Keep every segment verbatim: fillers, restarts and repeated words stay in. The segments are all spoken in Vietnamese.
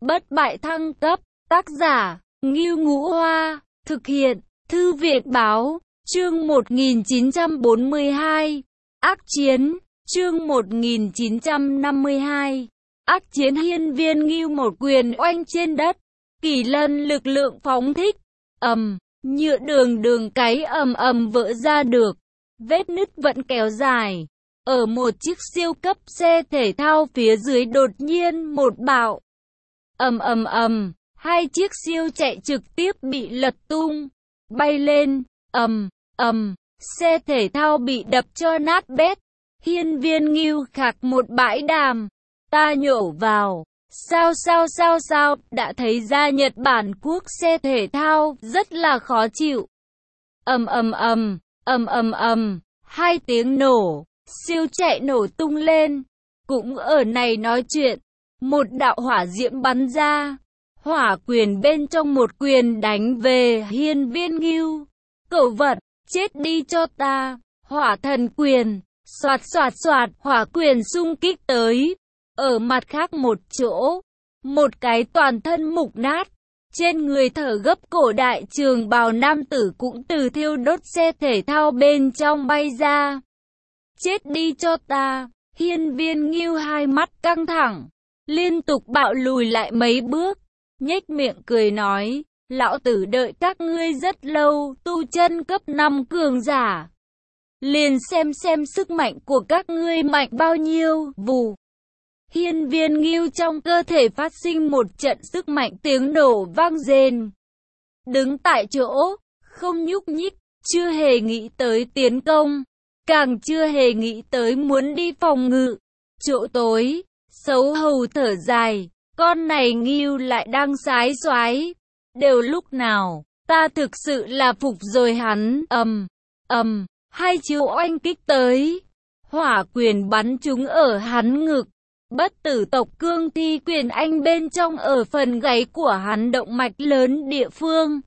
Bất bại thăng cấp, tác giả, Ngưu Ngũ Hoa, thực hiện, Thư viện Báo, chương một nghìn chín trăm bốn mươi hai, Ác chiến, chương một nghìn chín trăm năm mươi hai, Ác chiến. Hiên Viên Ngưu một quyền oanh trên đất, Kỳ Lân lực lượng phóng thích, ầm, nhựa đường đường cái ầm ầm vỡ ra được, vết nứt vẫn kéo dài. Ở một chiếc siêu cấp xe thể thao phía dưới đột nhiên một bạo. Ầm ầm ầm, hai chiếc siêu chạy trực tiếp bị lật tung, bay lên, ầm ầm, xe thể thao bị đập cho nát bét. Hiên Viên Ngưu khạc một bãi đàm, ta nhổ vào. Sao sao sao sao, đã thấy ra Nhật Bản quốc xe thể thao rất là khó chịu. Ầm ầm ầm, ầm ầm ầm, hai tiếng nổ, siêu chạy nổ tung lên. Cũng ở này nói chuyện, một đạo hỏa diễm bắn ra, hỏa quyền bên trong một quyền đánh về Hiên Viên Ngưu. Cẩu vật, chết đi cho ta. Hỏa thần quyền, xoạt xoạt xoạt, hỏa quyền xung kích tới. Ở mặt khác một chỗ, một cái toàn thân mục nát, trên người thở gấp cổ đại trường bào nam tử cũng từ thiêu đốt xe thể thao bên trong bay ra. Chết đi cho ta. Hiên Viên Ngưu hai mắt căng thẳng, liên tục bạo lùi lại mấy bước, nhếch miệng cười nói, lão tử đợi các ngươi rất lâu, tu chân cấp năm cường giả. Liền xem xem sức mạnh của các ngươi mạnh bao nhiêu. Vù. Hiên Viên Ngưu trong cơ thể phát sinh một trận sức mạnh, tiếng nổ vang rền. Đứng tại chỗ, không nhúc nhích, chưa hề nghĩ tới tiến công, càng chưa hề nghĩ tới muốn đi phòng ngự. Chỗ tối, xấu hầu thở dài, con này Ngưu lại đang sái xoái. Đều lúc nào, ta thực sự là phục rồi hắn. Ầm, ầm, hai chiêu oanh kích tới. Hỏa quyền bắn trúng ở hắn ngực. Bất tử tộc cương thi quyền anh bên trong ở phần gáy của hắn động mạch lớn địa phương.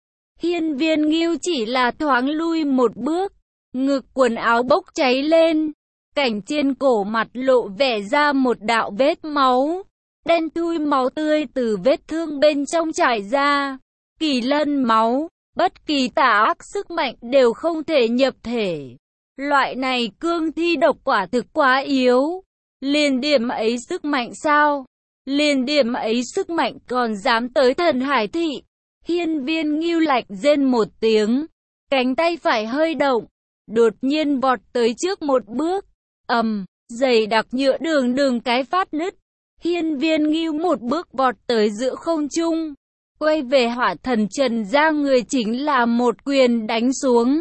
Hiên Viên Ngưu chỉ là thoáng lui một bước, ngực quần áo bốc cháy lên, cảnh trên cổ mặt lộ vẻ ra một đạo vết máu, đen thui máu tươi từ vết thương bên trong chảy ra. Kỳ lân máu, bất kỳ tà ác sức mạnh đều không thể nhập thể. Loại này cương thi độc quả thực quá yếu. Liền điểm ấy sức mạnh sao? Liền điểm ấy sức mạnh còn dám tới Thần Hải Thị. Hiên Viên Ngưu lạnh rên một tiếng, cánh tay phải hơi động, đột nhiên vọt tới trước một bước. Ầm, dày đặc nhựa đường đường cái phát nứt. Hiên Viên Ngưu một bước vọt tới giữa không trung, quay về hỏa thần trần ra người chính là một quyền đánh xuống.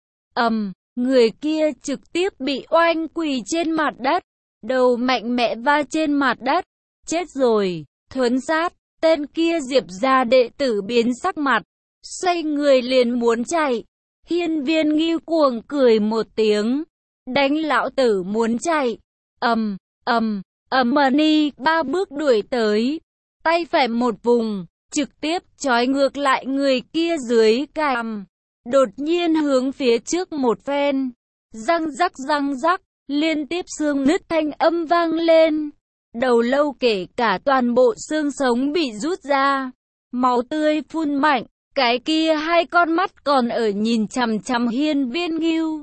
Ầm, người kia trực tiếp bị oanh quỳ trên mặt đất, đầu mạnh mẽ va trên mặt đất. Chết rồi. Thuấn sát, tên kia Diệp gia đệ tử biến sắc mặt, xoay người liền muốn chạy. Hiên Viên Ngưu cuồng cười một tiếng, đánh lão tử muốn chạy. Ầm, ầm, ầm ni, ba bước đuổi tới, tay phải một vùng, trực tiếp trói ngược lại người kia dưới cằm, đột nhiên hướng phía trước một phen, răng rắc răng rắc, liên tiếp xương nứt thanh âm vang lên. Đầu lâu kể cả toàn bộ xương sống bị rút ra, máu tươi phun mạnh. Cái kia hai con mắt còn ở nhìn chằm chằm Hiên Viên Ngưu,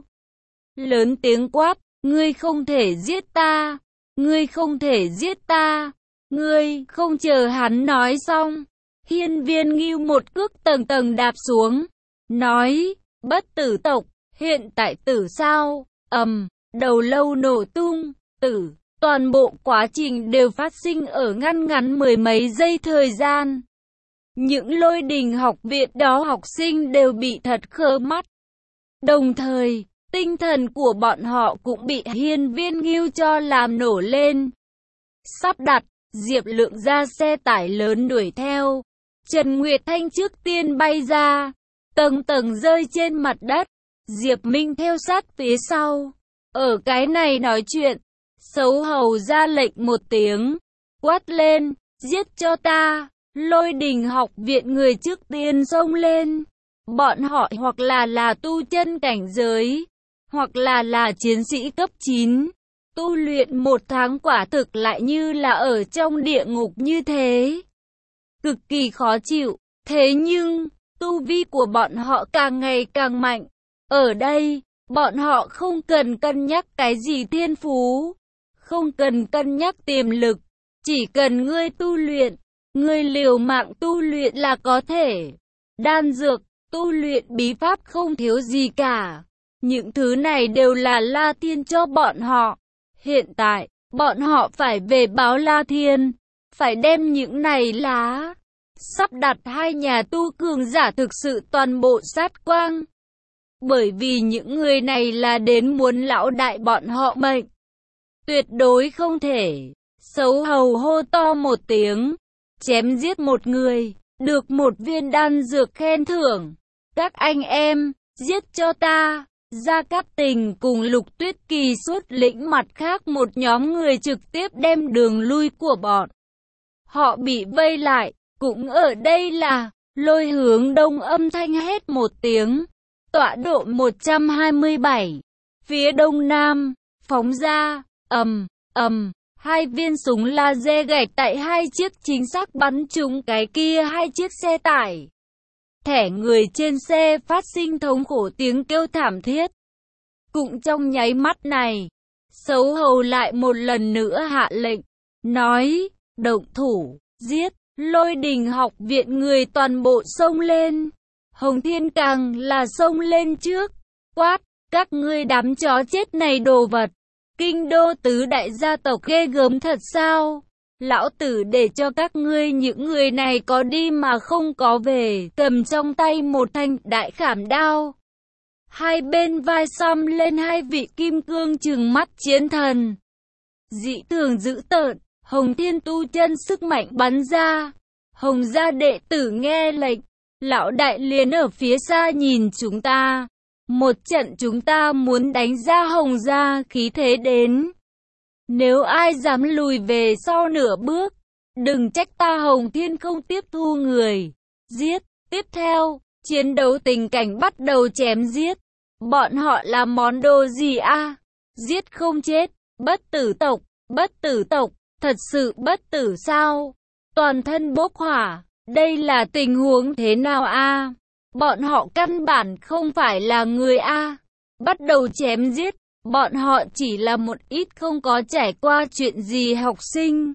lớn tiếng quát, ngươi không thể giết ta, ngươi không thể giết ta, ngươi. Không chờ hắn nói xong, Hiên Viên Ngưu một cước tầng tầng đạp xuống, nói, bất tử tộc, hiện tại tử sao? Ầm, đầu lâu nổ tung, tử. Toàn bộ quá trình đều phát sinh ở ngăn ngắn mười mấy giây thời gian. Những Lôi Đình học viện đó học sinh đều bị thật khơ mắt. Đồng thời, tinh thần của bọn họ cũng bị Hiên Viên Ngưu cho làm nổ lên. Sắp đặt, Diệp Lượng ra xe tải lớn đuổi theo. Trần Nguyệt Thanh trước tiên bay ra, tầng tầng rơi trên mặt đất. Diệp Minh theo sát phía sau. Ở cái này nói chuyện, xấu hầu ra lệnh một tiếng, quát lên, giết cho ta. Lôi Đình học viện người trước tiên xông lên. Bọn họ hoặc là là tu chân cảnh giới, hoặc là là chiến sĩ cấp chín. Tu luyện một tháng quả thực lại như là ở trong địa ngục như thế. cực kỳ khó chịu. Thế nhưng, tu vi của bọn họ càng ngày càng mạnh. Ở đây, bọn họ không cần cân nhắc cái gì thiên phú, không cần cân nhắc tiềm lực, chỉ cần ngươi tu luyện, ngươi liều mạng tu luyện là có thể. Đan dược, tu luyện bí pháp không thiếu gì cả. Những thứ này đều là La Thiên cho bọn họ. Hiện tại, bọn họ phải về báo La Thiên, phải đem những này lá, sắp đặt hai nhà tu cường giả thực sự toàn bộ sát quang. Bởi vì những người này là đến muốn lão đại bọn họ mệnh. Tuyệt đối không thể. Sấu hầu hô to một tiếng, chém giết một người, được một viên đan dược khen thưởng. Các anh em, giết cho ta. Gia Cát Tình cùng Lục Tuyết Kỳ xuất lĩnh mặt khác một nhóm người trực tiếp đem đường lui của bọn họ bị vây lại. Cũng ở đây là Lôi Hướng Đông âm thanh hét một tiếng. Tọa độ một trăm hai mươi bảy, phía đông nam, phóng ra, ầm, ầm, hai viên súng laser gạch tại hai chiếc chính xác bắn trúng cái kia hai chiếc xe tải. Thẻ người trên xe phát sinh thống khổ tiếng kêu thảm thiết. Cũng trong nháy mắt này, Sấu Hầu lại một lần nữa hạ lệnh, nói, động thủ, giết. Lôi Đình học viện người toàn bộ xông lên. Hồng Thiên càng là xông lên trước, quát, các ngươi đám chó chết này đồ vật. Kinh đô tứ đại gia tộc ghê gớm thật sao? Lão tử để cho các ngươi những người này có đi mà không có về, cầm trong tay một thanh đại khảm đao. Hai bên vai xăm lên hai vị kim cương trừng mắt chiến thần. Dị thường dữ tợn, Hồng Thiên tu chân sức mạnh bắn ra. Hồng gia đệ tử nghe lệnh, lão đại liền ở phía xa nhìn chúng ta. Một trận chúng ta muốn đánh ra Hồng gia khí thế đến. Nếu ai dám lùi về sau nửa bước, đừng trách ta Hồng Thiên không tiếp thu người. Giết, tiếp theo, chiến đấu tình cảnh bắt đầu chém giết. Bọn họ là món đồ gì a? À? Giết không chết, bất tử tộc, bất tử tộc, thật sự bất tử sao? Toàn thân bốc hỏa, đây là tình huống thế nào a? À? Bọn họ căn bản không phải là người a. À? Bắt đầu chém giết, bọn họ chỉ là một ít không có trải qua chuyện gì học sinh.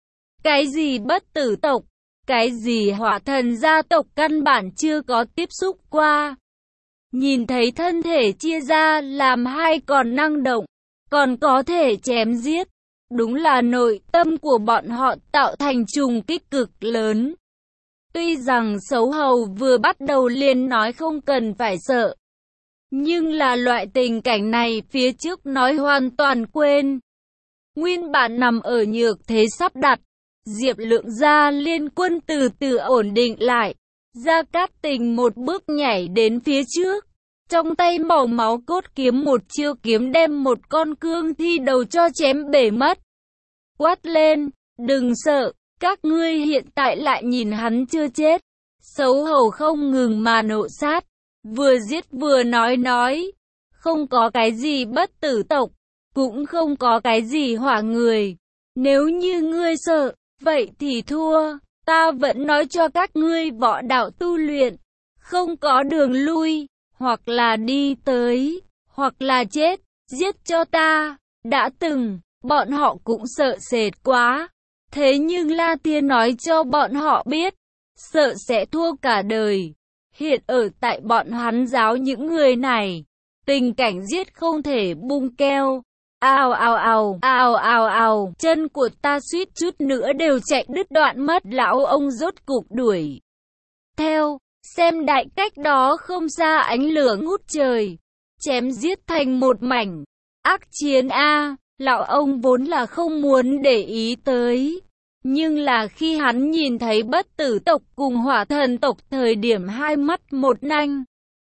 Cái gì bất tử tộc, cái gì hỏa thần gia tộc căn bản chưa có tiếp xúc qua. Nhìn thấy thân thể chia ra làm hai còn năng động, còn có thể chém giết. Đúng là nội tâm của bọn họ tạo thành trùng kích cực lớn. Tuy rằng Sấu Hầu vừa bắt đầu liền nói không cần phải sợ, nhưng là loại tình cảnh này phía trước nói hoàn toàn quên. Nguyên bản nằm ở nhược thế sắp đặt, Diệp Lượng gia liên quân từ từ ổn định lại. Gia Cát Tình một bước nhảy đến phía trước, trong tay màu máu cốt kiếm một chiêu kiếm đem một con cương thi đầu cho chém bể mất. Quát lên, đừng sợ, các ngươi hiện tại lại nhìn hắn chưa chết. Sấu Hầu không ngừng mà nộ sát, vừa giết vừa nói nói, không có cái gì bất tử tộc, cũng không có cái gì hỏa người. Nếu như ngươi sợ, vậy thì thua, ta vẫn nói cho các ngươi võ đạo tu luyện, không có đường lui, hoặc là đi tới, hoặc là chết, giết cho ta. Đã từng, bọn họ cũng sợ sệt quá, thế nhưng La Thiên nói cho bọn họ biết, sợ sẽ thua cả đời. Hiện ở tại bọn hắn giáo những người này, tình cảnh giết không thể bung keo. Ào ào ào, ào ào ào, chân của ta suýt chút nữa đều chạy đứt đoạn mất. Lão ông rốt cục đuổi theo, xem đại cách đó không xa ánh lửa ngút trời, chém giết thành một mảnh. Ác chiến a, lão ông vốn là không muốn để ý tới. Nhưng là khi hắn nhìn thấy bất tử tộc cùng hỏa thần tộc thời điểm hai mắt một nanh.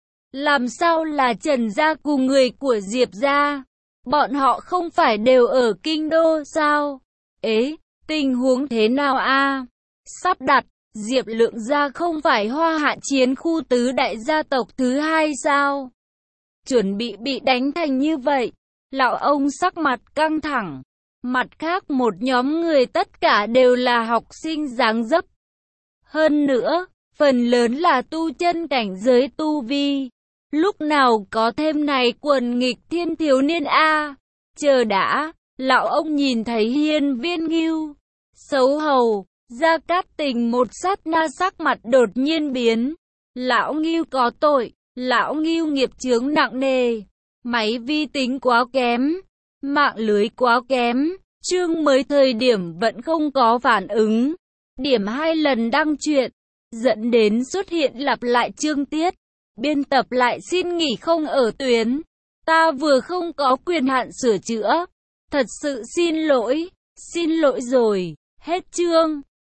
Làm sao là Trần gia cùng người của Diệp gia? Bọn họ không phải đều ở kinh đô sao? Ế, tình huống thế nào a? Sắp đặt, Diệp Lượng gia không phải Hoa Hạ chiến khu tứ đại gia tộc thứ hai sao? Chuẩn bị bị đánh thành như vậy. Lão ông sắc mặt căng thẳng. Mặt khác một nhóm người tất cả đều là học sinh dáng dấp. Hơn nữa, phần lớn là tu chân cảnh giới tu vi. Lúc nào có thêm này quần nghịch thiên thiếu niên a? Chờ đã, lão ông nhìn thấy Hiên Viên Ngưu. Xấu hầu, Gia Cát Tình một sát na sắc mặt đột nhiên biến. Lão Ngưu có tội, lão Ngưu nghiệp chướng nặng nề. Máy vi tính quá kém, mạng lưới quá kém, chương mới thời điểm vẫn không có phản ứng. Điểm hai lần đăng truyện, dẫn đến xuất hiện lặp lại chương tiết. Biên tập lại xin nghỉ không ở tuyến. Ta vừa không có quyền hạn sửa chữa. Thật sự xin lỗi, xin lỗi rồi, hết chương.